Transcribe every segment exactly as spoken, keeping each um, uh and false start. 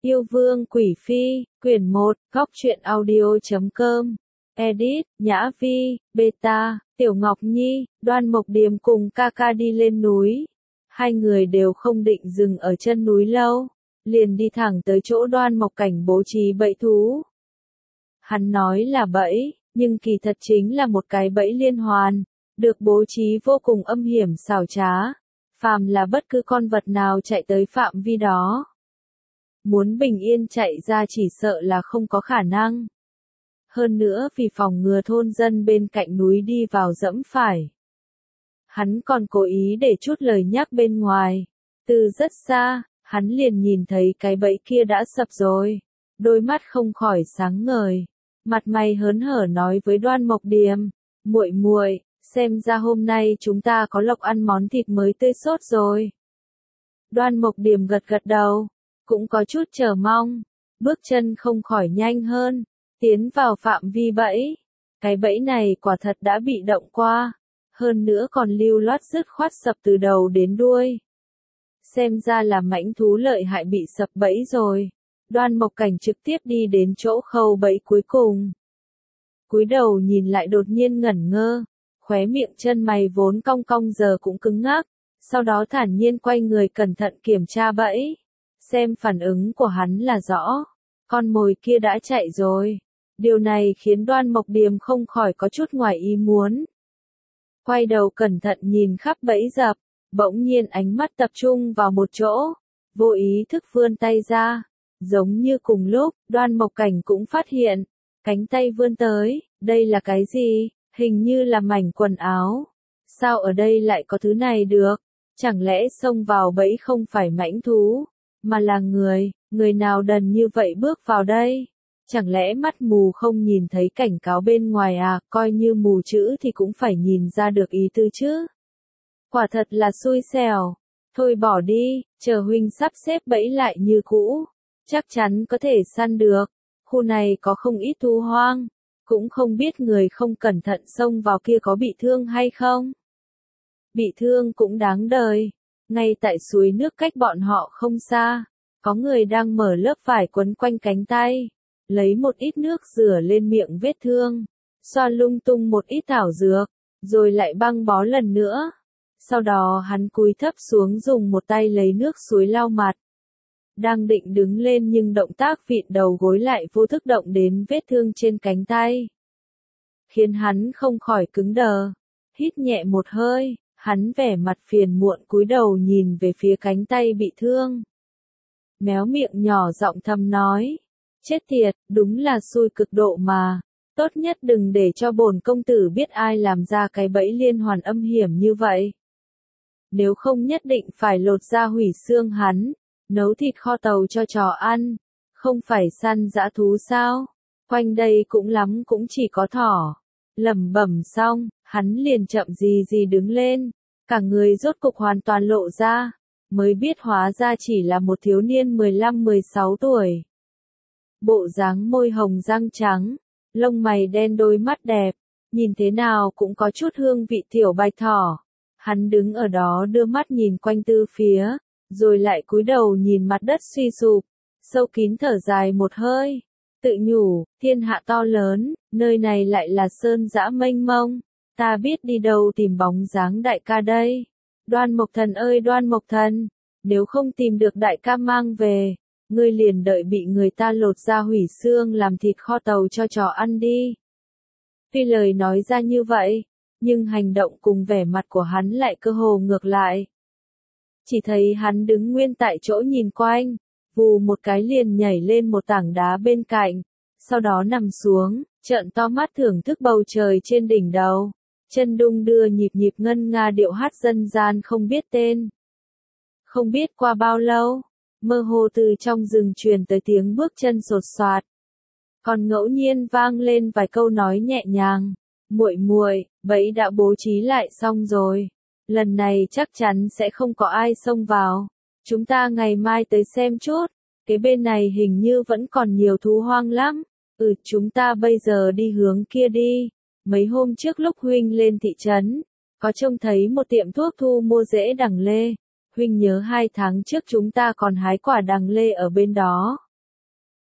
Yêu Vương Quỷ Phi, quyển một, góc truyện audio chấm com. Edit, Nhã Vi, Beta, Tiểu Ngọc Nhi, Đoan Mộc Điềm cùng ca ca đi lên núi. Hai người đều không định dừng ở chân núi lâu, liền đi thẳng tới chỗ Đoan Mộc Cảnh bố trí bẫy thú. Hắn nói là bẫy, nhưng kỳ thật chính là một cái bẫy liên hoàn, được bố trí vô cùng âm hiểm xảo trá. Phàm là bất cứ con vật nào chạy tới phạm vi đó, muốn bình yên chạy ra chỉ sợ là không có khả năng. Hơn nữa vì phòng ngừa thôn dân bên cạnh núi đi vào dẫm phải, hắn còn cố ý để chút lời nhắc bên ngoài. Từ rất xa, hắn liền nhìn thấy cái bẫy kia đã sập rồi, đôi mắt không khỏi sáng ngời, mặt mày hớn hở nói với Đoan Mộc Điềm, muội muội, xem ra hôm nay chúng ta có lộc ăn món thịt mới tươi sốt rồi. Đoan Mộc Điềm gật gật đầu, cũng có chút chờ mong, bước chân không khỏi nhanh hơn, tiến vào phạm vi bẫy. Cái bẫy này quả thật đã bị động qua, hơn nữa còn lưu loát dứt khoát sập từ đầu đến đuôi. Xem ra là mãnh thú lợi hại bị sập bẫy rồi. Đoan Mộc Cảnh trực tiếp đi đến chỗ khâu bẫy cuối cùng. Cúi đầu nhìn lại đột nhiên ngẩn ngơ, khóe miệng chân mày vốn cong cong giờ cũng cứng ngắc, sau đó thản nhiên quay người cẩn thận kiểm tra bẫy. Xem phản ứng của hắn là rõ, con mồi kia đã chạy rồi. Điều này khiến Đoan Mộc Điềm không khỏi có chút ngoài ý muốn. Quay đầu cẩn thận nhìn khắp bẫy dập, bỗng nhiên ánh mắt tập trung vào một chỗ, vô ý thức vươn tay ra. Giống như cùng lúc, Đoan Mộc Cảnh cũng phát hiện, cánh tay vươn tới, đây là cái gì? Hình như là mảnh quần áo. Sao ở đây lại có thứ này được? Chẳng lẽ xông vào bẫy không phải mãnh thú, mà là người, người nào đần như vậy bước vào đây? Chẳng lẽ mắt mù không nhìn thấy cảnh cáo bên ngoài à, coi như mù chữ thì cũng phải nhìn ra được ý tứ chứ? Quả thật là xui xẻo. Thôi bỏ đi, chờ huynh sắp xếp bẫy lại như cũ, chắc chắn có thể săn được. Khu này có không ít thú hoang, cũng không biết người không cẩn thận xông vào kia có bị thương hay không. Bị thương cũng đáng đời. Ngay tại suối nước cách bọn họ không xa, có người đang mở lớp vải quấn quanh cánh tay, lấy một ít nước rửa lên miệng vết thương, xoa lung tung một ít thảo dược, rồi lại băng bó lần nữa. Sau đó hắn cúi thấp xuống dùng một tay lấy nước suối lau mặt. Đang định đứng lên nhưng động tác vịn đầu gối lại vô thức động đến vết thương trên cánh tay, khiến hắn không khỏi cứng đờ. Hít nhẹ một hơi, hắn vẻ mặt phiền muộn cúi đầu nhìn về phía cánh tay bị thương. Méo miệng nhỏ giọng thầm nói, chết tiệt, đúng là xui cực độ mà. Tốt nhất đừng để cho bổn công tử biết ai làm ra cái bẫy liên hoàn âm hiểm như vậy. Nếu không nhất định phải lột da hủy xương hắn, nấu thịt kho tàu cho chó ăn. Không phải săn dã thú sao? Quanh đây cũng lắm cũng chỉ có thỏ. Lẩm bẩm xong, hắn liền chậm gì gì đứng lên, cả người rốt cục hoàn toàn lộ ra, mới biết hóa ra chỉ là một thiếu niên mười lăm mười sáu tuổi. Bộ dáng môi hồng răng trắng, lông mày đen đôi mắt đẹp, nhìn thế nào cũng có chút hương vị tiểu bạch thỏ. Hắn đứng ở đó đưa mắt nhìn quanh tư phía, rồi lại cúi đầu nhìn mặt đất suy sụp, sâu kín thở dài một hơi, tự nhủ, thiên hạ to lớn, nơi này lại là sơn dã mênh mông, ta biết đi đâu tìm bóng dáng đại ca đây. Đoan Mộc Thần ơi Đoan Mộc Thần, nếu không tìm được đại ca mang về, ngươi liền đợi bị người ta lột da hủy xương làm thịt kho tàu cho chó ăn đi. Tuy lời nói ra như vậy, nhưng hành động cùng vẻ mặt của hắn lại cơ hồ ngược lại. Chỉ thấy hắn đứng nguyên tại chỗ nhìn quanh, vù một cái liền nhảy lên một tảng đá bên cạnh, sau đó nằm xuống, trợn to mắt thưởng thức bầu trời trên đỉnh đầu, chân đung đưa nhịp nhịp ngân nga điệu hát dân gian không biết tên. Không biết qua bao lâu, mơ hồ từ trong rừng truyền tới tiếng bước chân sột soạt, còn ngẫu nhiên vang lên vài câu nói nhẹ nhàng, muội muội, bẫy đã bố trí lại xong rồi. Lần này chắc chắn sẽ không có ai xông vào. Chúng ta ngày mai tới xem chút. Cái bên này hình như vẫn còn nhiều thú hoang lắm. Ừ, chúng ta bây giờ đi hướng kia đi. Mấy hôm trước lúc huynh lên thị trấn, có trông thấy một tiệm thuốc thu mua rễ đằng lê. Huynh nhớ hai tháng trước chúng ta còn hái quả đằng lê ở bên đó.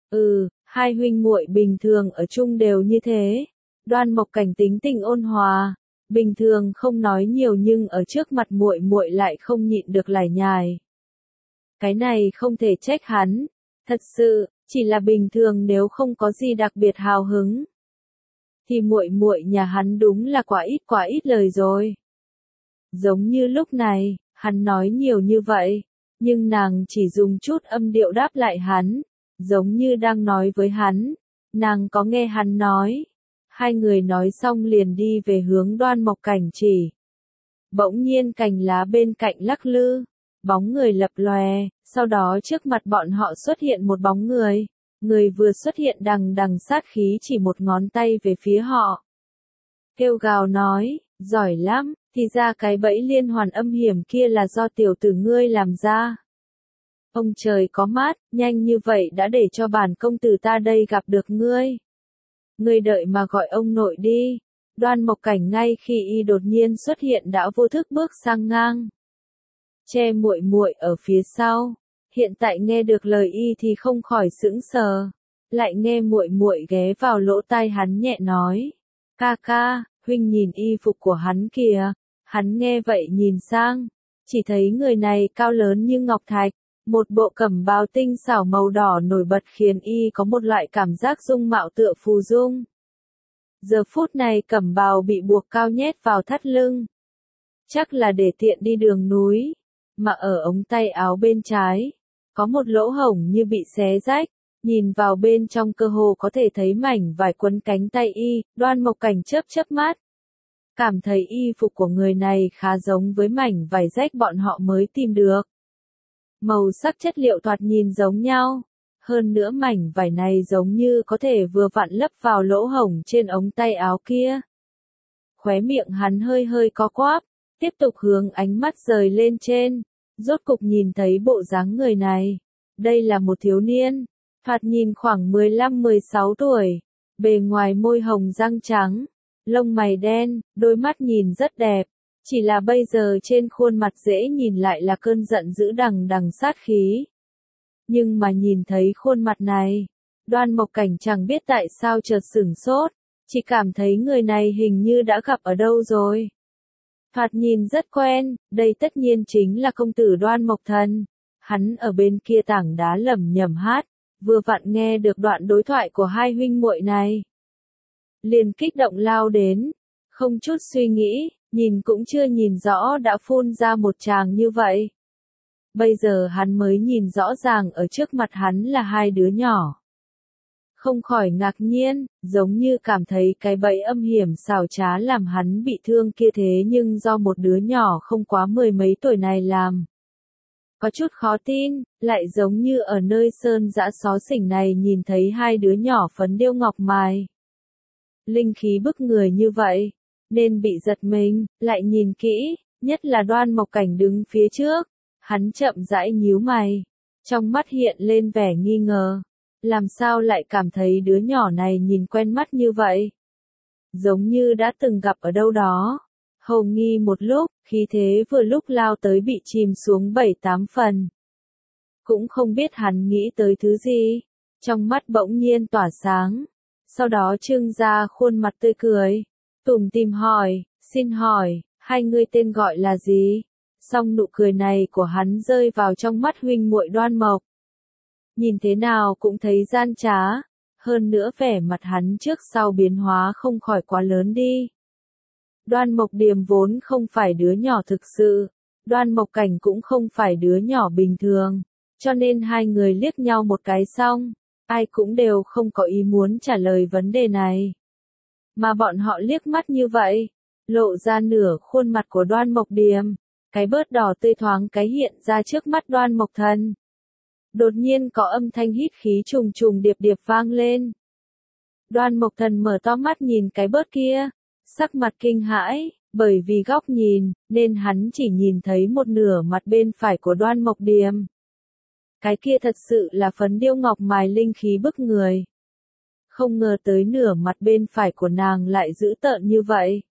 Ừ, hai huynh muội bình thường ở chung đều như thế. Đoan Mộc Cảnh tính tình ôn hòa, bình thường không nói nhiều nhưng ở trước mặt muội muội lại không nhịn được lải nhải. Cái này không thể trách hắn, thật sự, chỉ là bình thường nếu không có gì đặc biệt hào hứng thì muội muội nhà hắn đúng là quá ít quá ít lời rồi. Giống như lúc này, hắn nói nhiều như vậy, nhưng nàng chỉ dùng chút âm điệu đáp lại hắn, giống như đang nói với hắn, nàng có nghe hắn nói. Hai người nói xong liền đi về hướng Đoan Mộc Cảnh chỉ. Bỗng nhiên cành lá bên cạnh lắc lư, bóng người lập lòe, sau đó trước mặt bọn họ xuất hiện một bóng người. Người vừa xuất hiện đằng đằng sát khí chỉ một ngón tay về phía họ. Kêu gào nói, giỏi lắm, thì ra cái bẫy liên hoàn âm hiểm kia là do tiểu tử ngươi làm ra. Ông trời có mát, nhanh như vậy đã để cho bản công tử ta đây gặp được ngươi. Ngươi đợi mà gọi ông nội đi. Đoan Mộc Cảnh ngay khi y đột nhiên xuất hiện đã vô thức bước sang ngang. Che muội muội ở phía sau. Hiện tại nghe được lời y thì không khỏi sững sờ, lại nghe muội muội ghé vào lỗ tai hắn nhẹ nói, ca ca, huynh nhìn y phục của hắn kìa. Hắn nghe vậy nhìn sang, chỉ thấy người này cao lớn như ngọc thạch, một bộ cẩm bào tinh xảo màu đỏ nổi bật khiến y có một loại cảm giác dung mạo tựa phù dung. Giờ phút này cẩm bào bị buộc cao nhét vào thắt lưng, chắc là để tiện đi đường núi, mà ở ống tay áo bên trái có một lỗ hổng như bị xé rách, nhìn vào bên trong cơ hồ có thể thấy mảnh vải quấn cánh tay y. Đoan Mộc Cảnh chớp chớp mắt, cảm thấy y phục của người này khá giống với mảnh vải rách bọn họ mới tìm được. Màu sắc chất liệu thoạt nhìn giống nhau, hơn nữa mảnh vải này giống như có thể vừa vặn lấp vào lỗ hổng trên ống tay áo kia. Khóe miệng hắn hơi hơi có quắp, tiếp tục hướng ánh mắt rời lên trên. Rốt cục nhìn thấy bộ dáng người này. Đây là một thiếu niên, thoạt nhìn khoảng mười lăm mười sáu tuổi, bề ngoài môi hồng răng trắng, lông mày đen, đôi mắt nhìn rất đẹp, chỉ là bây giờ trên khuôn mặt dễ nhìn lại là cơn giận dữ đằng đằng sát khí. Nhưng mà nhìn thấy khuôn mặt này, Đoan Mộc Cảnh chẳng biết tại sao chợt sửng sốt, chỉ cảm thấy người này hình như đã gặp ở đâu rồi. Thoạt nhìn rất quen, đây tất nhiên chính là công tử Đoan Mộc Thần. Hắn ở bên kia tảng đá lẩm nhẩm hát, vừa vặn nghe được đoạn đối thoại của hai huynh muội này. Liền kích động lao đến, không chút suy nghĩ, nhìn cũng chưa nhìn rõ đã phun ra một tràng như vậy. Bây giờ hắn mới nhìn rõ ràng ở trước mặt hắn là hai đứa nhỏ. Không khỏi ngạc nhiên, giống như cảm thấy cái bẫy âm hiểm xảo trá làm hắn bị thương kia thế nhưng do một đứa nhỏ không quá mười mấy tuổi này làm. Có chút khó tin, lại giống như ở nơi sơn dã xó xỉnh này nhìn thấy hai đứa nhỏ phấn điêu ngọc mài. Linh khí bức người như vậy, nên bị giật mình, lại nhìn kỹ, nhất là Đoan Mộc Cảnh đứng phía trước. Hắn chậm rãi nhíu mày, trong mắt hiện lên vẻ nghi ngờ. Làm sao lại cảm thấy đứa nhỏ này nhìn quen mắt như vậy? Giống như đã từng gặp ở đâu đó. Hầu nghi một lúc, khí thế vừa lúc lao tới bị chìm xuống bảy tám phần. Cũng không biết hắn nghĩ tới thứ gì. Trong mắt bỗng nhiên tỏa sáng. Sau đó trưng ra khuôn mặt tươi cười. Tủm tỉm hỏi, xin hỏi, hai người tên gọi là gì? Xong nụ cười này của hắn rơi vào trong mắt huynh muội Đoan Mộc. Nhìn thế nào cũng thấy gian trá, hơn nữa vẻ mặt hắn trước sau biến hóa không khỏi quá lớn đi. Đoan Mộc Điềm vốn không phải đứa nhỏ thực sự, Đoan Mộc Cảnh cũng không phải đứa nhỏ bình thường, cho nên hai người liếc nhau một cái xong, ai cũng đều không có ý muốn trả lời vấn đề này. Mà bọn họ liếc mắt như vậy, lộ ra nửa khuôn mặt của Đoan Mộc Điềm, cái bớt đỏ tươi thoáng cái hiện ra trước mắt Đoan Mộc Thần. Đột nhiên có âm thanh hít khí trùng trùng điệp điệp vang lên. Đoan Mộc Thần mở to mắt nhìn cái bớt kia, sắc mặt kinh hãi, bởi vì góc nhìn, nên hắn chỉ nhìn thấy một nửa mặt bên phải của Đoan Mộc Điềm. Cái kia thật sự là phấn điêu ngọc mài linh khí bức người. Không ngờ tới nửa mặt bên phải của nàng lại dữ tợn như vậy.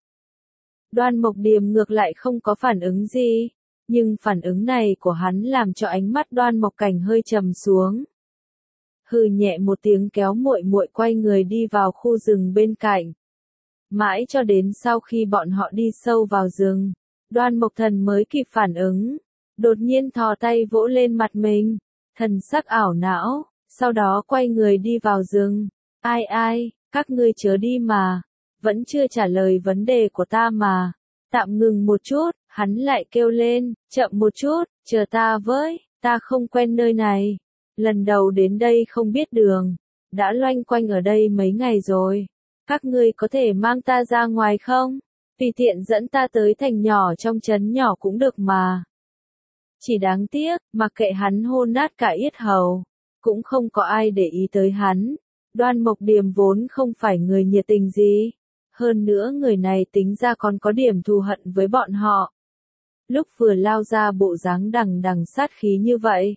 Đoan Mộc Điềm ngược lại không có phản ứng gì. Nhưng phản ứng này của hắn làm cho ánh mắt Đoan Mộc Cảnh hơi trầm xuống. hừ nhẹ một tiếng kéo muội muội quay người đi vào khu rừng bên cạnh. Mãi cho đến sau khi bọn họ đi sâu vào rừng, Đoan Mộc Thần mới kịp phản ứng, đột nhiên thò tay vỗ lên mặt mình, thần sắc ảo não, sau đó quay người đi vào rừng. Ai ai, các ngươi chớ đi mà, vẫn chưa trả lời vấn đề của ta mà. Tạm ngừng một chút, hắn lại kêu lên, chậm một chút, chờ ta với, ta không quen nơi này. Lần đầu đến đây không biết đường, đã loanh quanh ở đây mấy ngày rồi. Các ngươi có thể mang ta ra ngoài không? Tùy tiện dẫn ta tới thành nhỏ trong trấn nhỏ cũng được mà. Chỉ đáng tiếc, mặc kệ hắn hôn nát cả yết hầu, cũng không có ai để ý tới hắn. Đoan Mộc Điềm vốn không phải người nhiệt tình gì. Hơn nữa người này tính ra còn có điểm thù hận với bọn họ. Lúc vừa lao ra bộ dáng đằng đằng sát khí như vậy,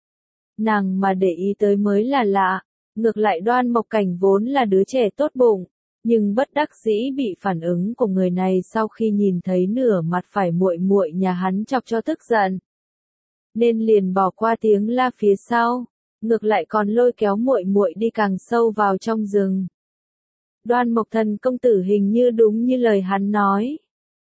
nàng mà để ý tới mới là lạ. Ngược lại Đoan Mộc Cảnh vốn là đứa trẻ tốt bụng, nhưng bất đắc dĩ bị phản ứng của người này sau khi nhìn thấy nửa mặt phải muội muội nhà hắn chọc cho tức giận, nên liền bỏ qua tiếng la phía sau, ngược lại còn lôi kéo muội muội đi càng sâu vào trong rừng. Đoan Mộc Thần công tử hình như đúng như lời hắn nói.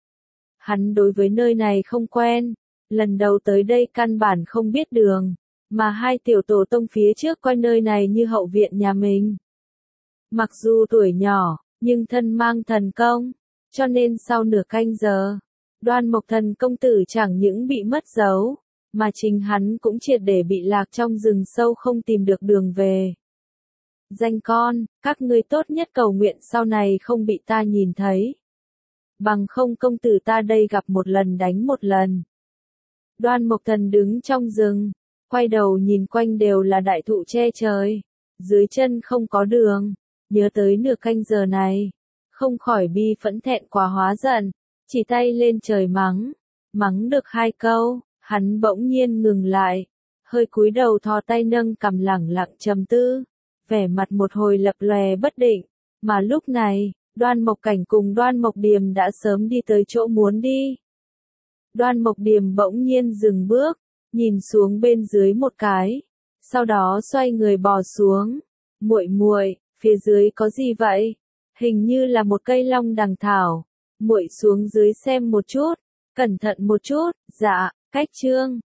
Hắn đối với nơi này không quen, lần đầu tới đây căn bản không biết đường, mà hai tiểu tổ tông phía trước coi nơi này như hậu viện nhà mình. Mặc dù tuổi nhỏ, nhưng thân mang thần công, cho nên sau nửa canh giờ, Đoan Mộc Thần công tử chẳng những bị mất dấu, mà chính hắn cũng triệt để bị lạc trong rừng sâu không tìm được đường về. Danh con, các ngươi tốt nhất cầu nguyện sau này không bị ta nhìn thấy. Bằng không công tử ta đây gặp một lần đánh một lần. Đoan Mộc Thần đứng trong rừng, quay đầu nhìn quanh đều là đại thụ che trời, dưới chân không có đường, nhớ tới nửa canh giờ này, không khỏi bi phẫn thẹn quá hóa giận, chỉ tay lên trời mắng, mắng được hai câu, hắn bỗng nhiên ngừng lại, hơi cúi đầu thò tay nâng cằm lẳng lặng trầm tư, vẻ mặt một hồi lập lòe bất định, mà lúc này, Đoan Mộc Cảnh cùng Đoan Mộc Điềm đã sớm đi tới chỗ muốn đi. Đoan Mộc Điềm bỗng nhiên dừng bước, nhìn xuống bên dưới một cái, sau đó xoay người bò xuống. Muội muội, phía dưới có gì vậy? Hình như là một cây long đằng thảo. Muội xuống dưới xem một chút, cẩn thận một chút. Dạ, cách chương